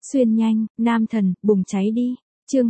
Xuyên nhanh, nam thần, bùng cháy đi. Chương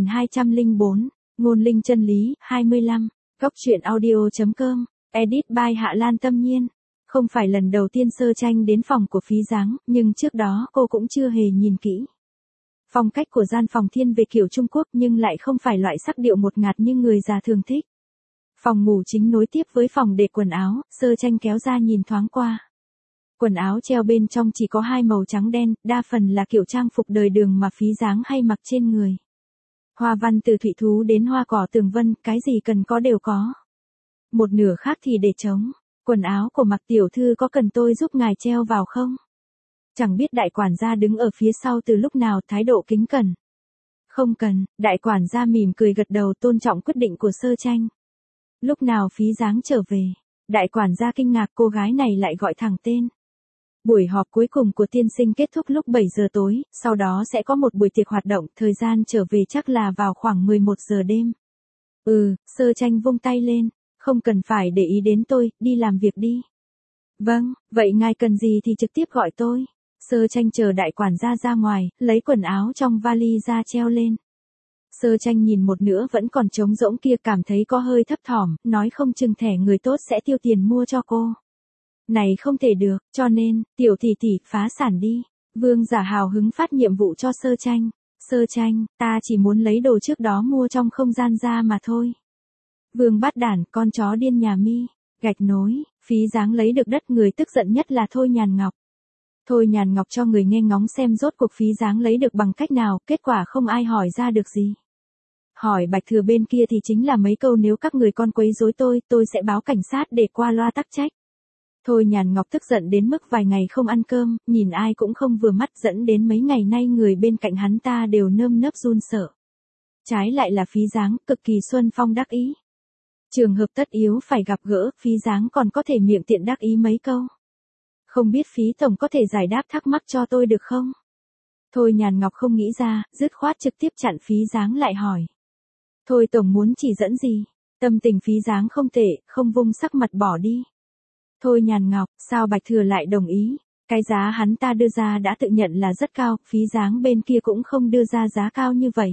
2204, ngôn linh chân lý, 25. Góc truyện audio.com, edit by Hạ Lan Tâm Nhiên. Không phải lần đầu tiên Sơ Tranh đến phòng của Phí Giáng, nhưng trước đó cô cũng chưa hề nhìn kỹ. Phong cách của gian phòng thiên về kiểu Trung Quốc nhưng lại không phải loại sắc điệu một ngạt như người già thường thích. Phòng ngủ chính nối tiếp với phòng để quần áo, Sơ Tranh kéo ra nhìn thoáng qua. Quần áo treo bên trong chỉ có hai màu trắng đen, đa phần là kiểu trang phục đời đường mà Phí Giáng hay mặc trên người. Hoa văn từ thủy thú đến hoa cỏ tường vân, cái gì cần có đều có. Một nửa khác thì để trống. Quần áo của Mạc tiểu thư có cần tôi giúp ngài treo vào không? Chẳng biết đại quản gia đứng ở phía sau từ lúc nào, thái độ kính cẩn. Không cần, đại quản gia mỉm cười gật đầu, tôn trọng quyết định của Sơ Tranh. Lúc nào Phí Giáng trở về? Đại quản gia kinh ngạc, cô gái này lại gọi thẳng tên. Buổi họp cuối cùng của tiên sinh kết thúc lúc 7 giờ tối, sau đó sẽ có một buổi tiệc hoạt động, thời gian trở về chắc là vào khoảng 11 giờ đêm. Sơ Tranh vung tay lên, không cần phải để ý đến tôi, đi làm việc đi. Vâng, vậy ngài cần gì thì trực tiếp gọi tôi. Sơ Tranh chờ đại quản gia ra ngoài, lấy quần áo trong vali ra treo lên. Sơ Tranh nhìn một nửa vẫn còn trống rỗng kia, cảm thấy có hơi thấp thỏm, nói không chừng thẻ người tốt sẽ tiêu tiền mua cho cô. Này không thể được, cho nên, tiểu tỷ tỷ, phá sản đi. Vương Giả hào hứng phát nhiệm vụ cho Sơ Tranh. Sơ Tranh, ta chỉ muốn lấy đồ trước đó mua trong không gian ra mà thôi. Vương Bát Đản, con chó điên nhà mi. Gạch nối, Phí Giáng lấy được đất, người tức giận nhất là Thôi Nhàn Ngọc. Thôi Nhàn Ngọc cho người nghe ngóng xem rốt cuộc Phí Giáng lấy được bằng cách nào, kết quả không ai hỏi ra được gì. Hỏi Bạch Thừa bên kia thì chính là mấy câu, nếu các người con quấy rối tôi sẽ báo cảnh sát để qua loa tắc trách. Thôi Nhàn Ngọc tức giận đến mức vài ngày không ăn cơm, nhìn ai cũng không vừa mắt, dẫn đến mấy ngày nay người bên cạnh hắn ta đều nơm nớp run sợ. Trái lại là Phí Giáng, cực kỳ xuân phong đắc ý. Trường hợp tất yếu phải gặp gỡ, Phí Giáng còn có thể miệng tiện đắc ý mấy câu. Không biết Phí tổng có thể giải đáp thắc mắc cho tôi được không? Thôi Nhàn Ngọc không nghĩ ra, dứt khoát trực tiếp chặn Phí Giáng lại hỏi. Thôi tổng muốn chỉ dẫn gì? Tâm tình Phí Giáng không tệ, không vung sắc mặt bỏ đi. Thôi Nhàn Ngọc, sao Bạch Thừa lại đồng ý? Cái giá hắn ta đưa ra đã tự nhận là rất cao, Phí Giáng bên kia cũng không đưa ra giá cao như vậy.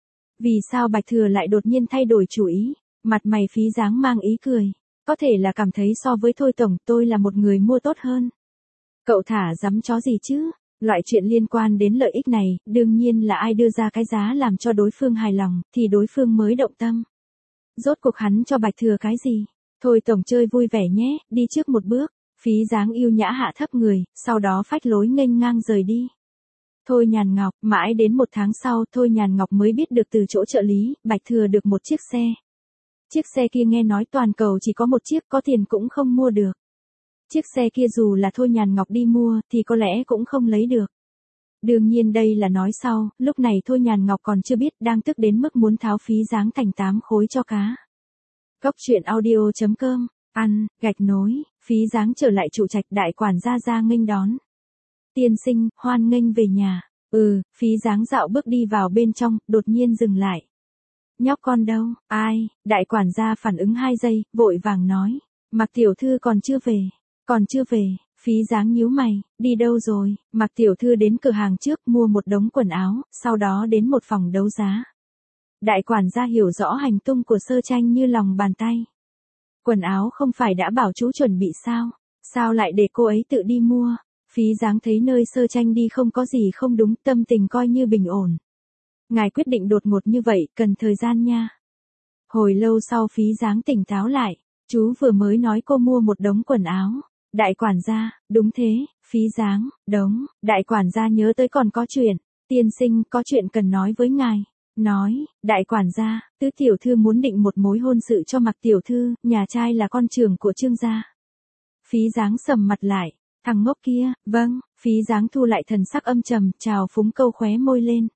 Vì sao Bạch Thừa lại đột nhiên thay đổi chủ ý? Mặt mày Phí Giáng mang ý cười. Có thể là cảm thấy so với Thôi tổng, tôi là một người mua tốt hơn. Cậu thả dắm chó gì chứ? Loại chuyện liên quan đến lợi ích này, đương nhiên là ai đưa ra cái giá làm cho đối phương hài lòng, thì đối phương mới động tâm. Rốt cuộc hắn cho Bạch Thừa cái gì? Thôi tổng chơi vui vẻ nhé, đi trước một bước. Phí Giáng yêu nhã hạ thấp người, sau đó phách lối nghênh ngang rời đi. Thôi Nhàn Ngọc, mãi đến 1 tháng sau, Thôi Nhàn Ngọc mới biết được từ chỗ trợ lý, Bạch Thừa được một chiếc xe. Chiếc xe kia nghe nói toàn cầu chỉ có một chiếc, có tiền cũng không mua được. Chiếc xe kia dù là Thôi Nhàn Ngọc đi mua, thì có lẽ cũng không lấy được. Đương nhiên đây là nói sau, lúc này Thôi Nhàn Ngọc còn chưa biết, đang tức đến mức muốn tháo Phí Giáng thành 8 khối cho cá. Góc truyện audio.com, gạch nối, Phí Giáng trở lại trụ trạch, đại quản gia ra nghênh đón. Tiên sinh, hoan nghênh về nhà. Phí Giáng dạo bước đi vào bên trong, đột nhiên dừng lại. Nhóc con đâu? Ai? Đại quản gia phản ứng 2 giây, vội vàng nói. Mạc tiểu thư còn chưa về. Còn chưa về. Phí Giáng nhíu mày, đi đâu rồi? Mạc tiểu thư đến cửa hàng trước mua một đống quần áo, sau đó đến một phòng đấu giá. Đại quản gia hiểu rõ hành tung của Sơ Tranh như lòng bàn tay. Quần áo không phải đã bảo chú chuẩn bị sao? Sao lại để cô ấy tự đi mua? Phí Giáng thấy nơi Sơ Tranh đi không có gì không đúng, tâm tình coi như bình ổn. Ngài quyết định đột ngột như vậy, cần thời gian nha. Hồi lâu sau Phí Giáng tỉnh táo lại, chú vừa mới nói cô mua một đống quần áo. Đại quản gia, đúng thế, Phí Giáng, đống, đại quản gia nhớ tới còn có chuyện. Tiên sinh, có chuyện cần nói với ngài. Nói, đại quản gia, tứ tiểu thư muốn định một mối hôn sự cho Mạc tiểu thư, nhà trai là con trưởng của Trương gia. Phí Giáng sầm mặt lại, thằng ngốc kia, vâng, Phí Giáng thu lại thần sắc âm trầm, trào phúng câu khóe môi lên.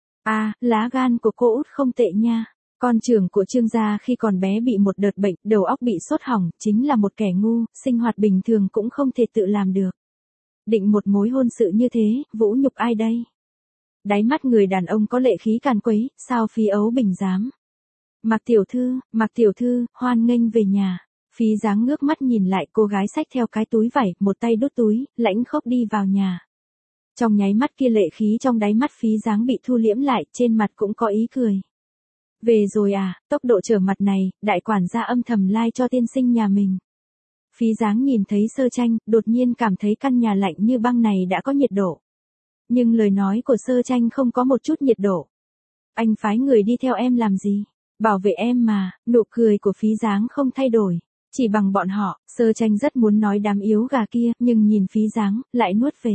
Lá gan của cô út không tệ nha. Con trưởng của Trương gia khi còn bé bị một đợt bệnh, đầu óc bị sốt hỏng, chính là một kẻ ngu, sinh hoạt bình thường cũng không thể tự làm được. Định một mối hôn sự như thế, vũ nhục ai đây? Đáy mắt người đàn ông có lệ khí càn quấy, sao Phí Ấu Bình dám? Mạc tiểu thư, hoan nghênh về nhà. Phí Giáng ngước mắt nhìn lại, cô gái xách theo cái túi vải, một tay đút túi, lãnh khốc đi vào nhà. Trong nháy mắt kia lệ khí trong đáy mắt Phí Dáng bị thu liễm lại, trên mặt cũng có ý cười. Về rồi à, tốc độ trở mặt này, đại quản gia âm thầm like cho tiên sinh nhà mình. Phí Dáng nhìn thấy Sơ Tranh, đột nhiên cảm thấy căn nhà lạnh như băng này đã có nhiệt độ. Nhưng lời nói của Sơ Tranh không có một chút nhiệt độ. Anh phái người đi theo em làm gì? Bảo vệ em mà. Nụ cười của Phí Dáng không thay đổi. Chỉ bằng bọn họ, Sơ Tranh rất muốn nói đám yếu gà kia, nhưng nhìn Phí Dáng, lại nuốt về.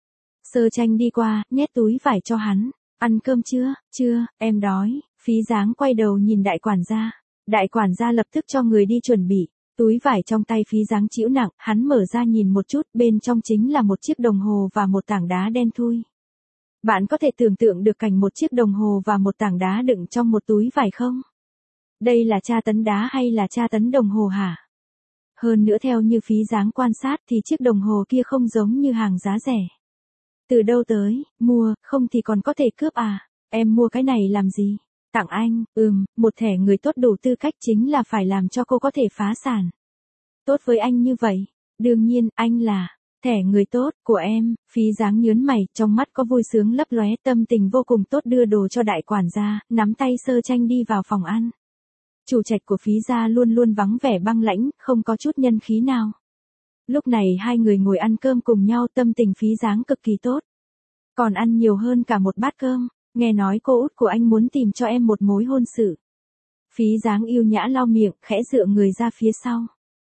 Sơ Tranh đi qua, nhét túi vải cho hắn. Ăn cơm chưa? Chưa, em đói. Phí Dáng quay đầu nhìn đại quản gia. Đại quản gia lập tức cho người đi chuẩn bị. Túi vải trong tay Phí Dáng chịu nặng, hắn mở ra nhìn một chút, bên trong chính là một chiếc đồng hồ và một tảng đá đen thui. Bạn có thể tưởng tượng được cảnh một chiếc đồng hồ và một tảng đá đựng trong một túi vải không? Đây là tra tấn đá hay là tra tấn đồng hồ hả? Hơn nữa theo như Phí Dáng quan sát thì chiếc đồng hồ kia không giống như hàng giá rẻ. Từ đâu tới, mua, không thì còn có thể cướp à? Em mua cái này làm gì? Tặng anh, một thẻ người tốt đủ tư cách chính là phải làm cho cô có thể phá sản. Tốt với anh như vậy, đương nhiên, anh là thẻ người tốt của em. Phí Dáng nhớn mày, trong mắt có vui sướng lấp lóe, tâm tình vô cùng tốt đưa đồ cho đại quản gia, nắm tay Sơ Tranh đi vào phòng ăn. Chủ trạch của Phí gia luôn luôn vắng vẻ băng lãnh, không có chút nhân khí nào. Lúc này hai người ngồi ăn cơm cùng nhau, tâm tình Phí Dáng cực kỳ tốt. Còn ăn nhiều hơn cả một bát cơm. Nghe nói cô út của anh muốn tìm cho em một mối hôn sự. Phí Dáng yêu nhã lau miệng, khẽ dựa người ra phía sau.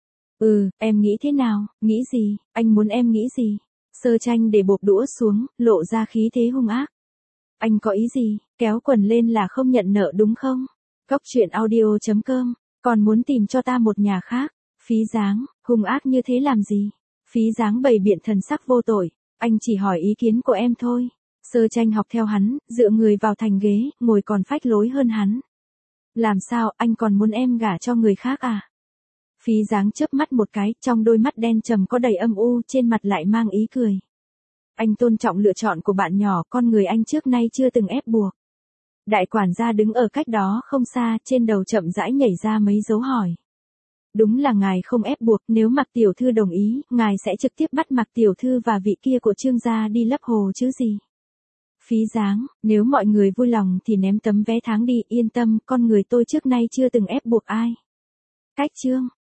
Em nghĩ thế nào? Nghĩ gì? Anh muốn em nghĩ gì? Sơ Tranh để bộp đũa xuống, lộ ra khí thế hung ác. Anh có ý gì? Kéo quần lên là không nhận nợ đúng không? Cóc truyện audio.com, còn muốn tìm cho ta một nhà khác. Phí Dáng, hung ác như thế làm gì? Phí Dáng bày biện thần sắc vô tội. Anh chỉ hỏi ý kiến của em thôi. Sơ Tranh học theo hắn, dựa người vào thành ghế, ngồi còn phách lối hơn hắn. Làm sao, anh còn muốn em gả cho người khác à? Phí Dáng chớp mắt một cái, trong đôi mắt đen trầm có đầy âm u, trên mặt lại mang ý cười. Anh tôn trọng lựa chọn của bạn nhỏ, con người anh trước nay chưa từng ép buộc. Đại quản gia đứng ở cách đó không xa, trên đầu chậm rãi nhảy ra mấy dấu hỏi. Đúng là ngài không ép buộc, nếu Mạc tiểu thư đồng ý, ngài sẽ trực tiếp bắt Mạc tiểu thư và vị kia của Trương gia đi lấp hồ chứ gì. Phí Dáng, nếu mọi người vui lòng thì ném tấm vé tháng đi, yên tâm, con người tôi trước nay chưa từng ép buộc ai. Cách chương